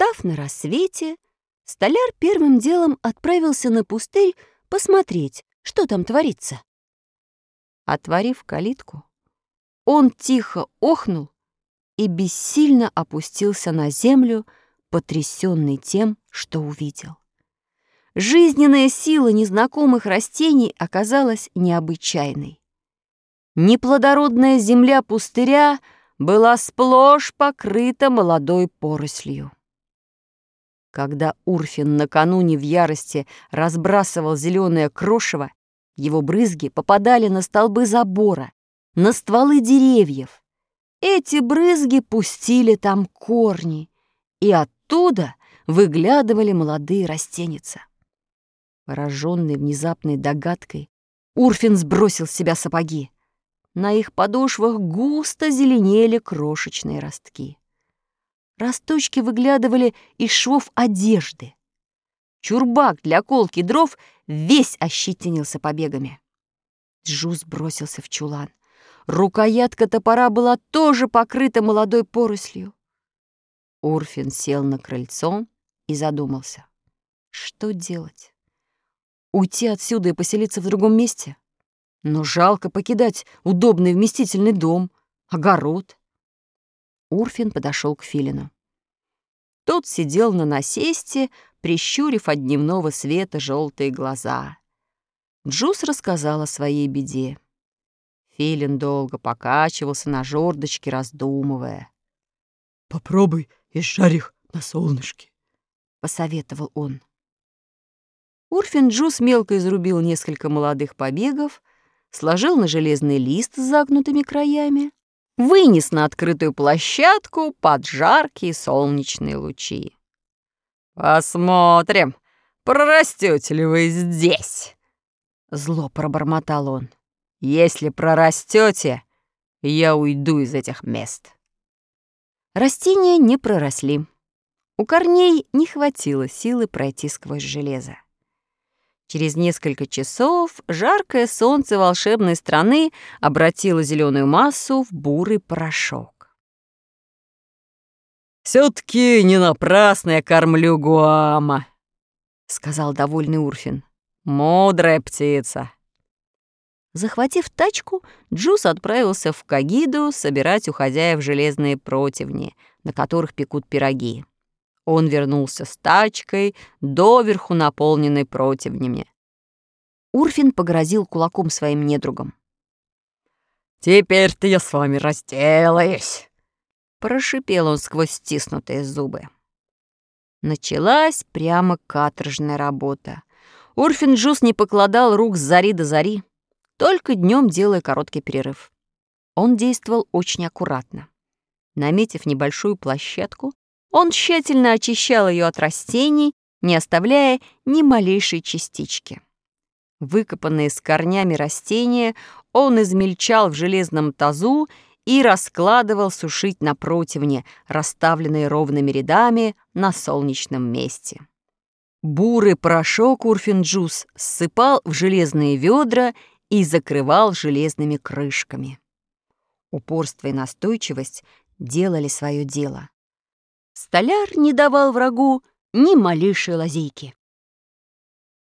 Встав на рассвете, столяр первым делом отправился на пустырь посмотреть, что там творится. Отворив калитку, он тихо охнул и бессильно опустился на землю, потрясенный тем, что увидел. Жизненная сила незнакомых растений оказалась необычайной. Неплодородная земля пустыря была сплошь покрыта молодой порослью. Когда Урфин накануне в ярости разбрасывал зеленое крошево, его брызги попадали на столбы забора, на стволы деревьев. Эти брызги пустили там корни, и оттуда выглядывали молодые растеница. Пораженный внезапной догадкой, Урфин сбросил с себя сапоги. На их подошвах густо зеленели крошечные ростки. Росточки выглядывали из швов одежды. Чурбак для колки дров весь ощетинился побегами. Джус бросился в чулан. Рукоятка топора была тоже покрыта молодой порослью. Урфин сел на крыльцо и задумался. Что делать? Уйти отсюда и поселиться в другом месте? Но жалко покидать удобный вместительный дом, огород. Урфин подошел к филину. Тот сидел на насесте, прищурив от дневного света желтые глаза. Джус рассказал о своей беде. Филин долго покачивался на жердочке, раздумывая. «Попробуй изжарь их на солнышке», — посоветовал он. Урфин Джус мелко изрубил несколько молодых побегов, сложил на железный лист с загнутыми краями, вынес на открытую площадку под жаркие солнечные лучи. «Посмотрим, прорастете ли вы здесь!» Зло пробормотал он. «Если прорастете, я уйду из этих мест». Растения не проросли. У корней не хватило силы пройти сквозь железо. Через несколько часов жаркое солнце волшебной страны обратило зеленую массу в бурый порошок. «Все-таки не напрасно я кормлю Гуама», — сказал довольный Урфин. «Мудрая птица». Захватив тачку, Джус отправился в Кагиду собирать у хозяев железные противни, на которых пекут пироги. Он вернулся с тачкой, доверху наполненной противнями. Урфин погрозил кулаком своим недругам. «Теперь-то я с вами разделаюсь», — прошипел он сквозь стиснутые зубы. Началась прямо каторжная работа. Урфин Джус не покладал рук с зари до зари, только днем делая короткий перерыв. Он действовал очень аккуратно. Наметив небольшую площадку, он тщательно очищал ее от растений, не оставляя ни малейшей частички. Выкопанные с корнями растения он измельчал в железном тазу и раскладывал сушить на противне, расставленные ровными рядами на солнечном месте. Бурый порошок Урфин Джус ссыпал в железные ведра и закрывал железными крышками. Упорство и настойчивость делали свое дело. Столяр не давал врагу ни малейшей лазейки.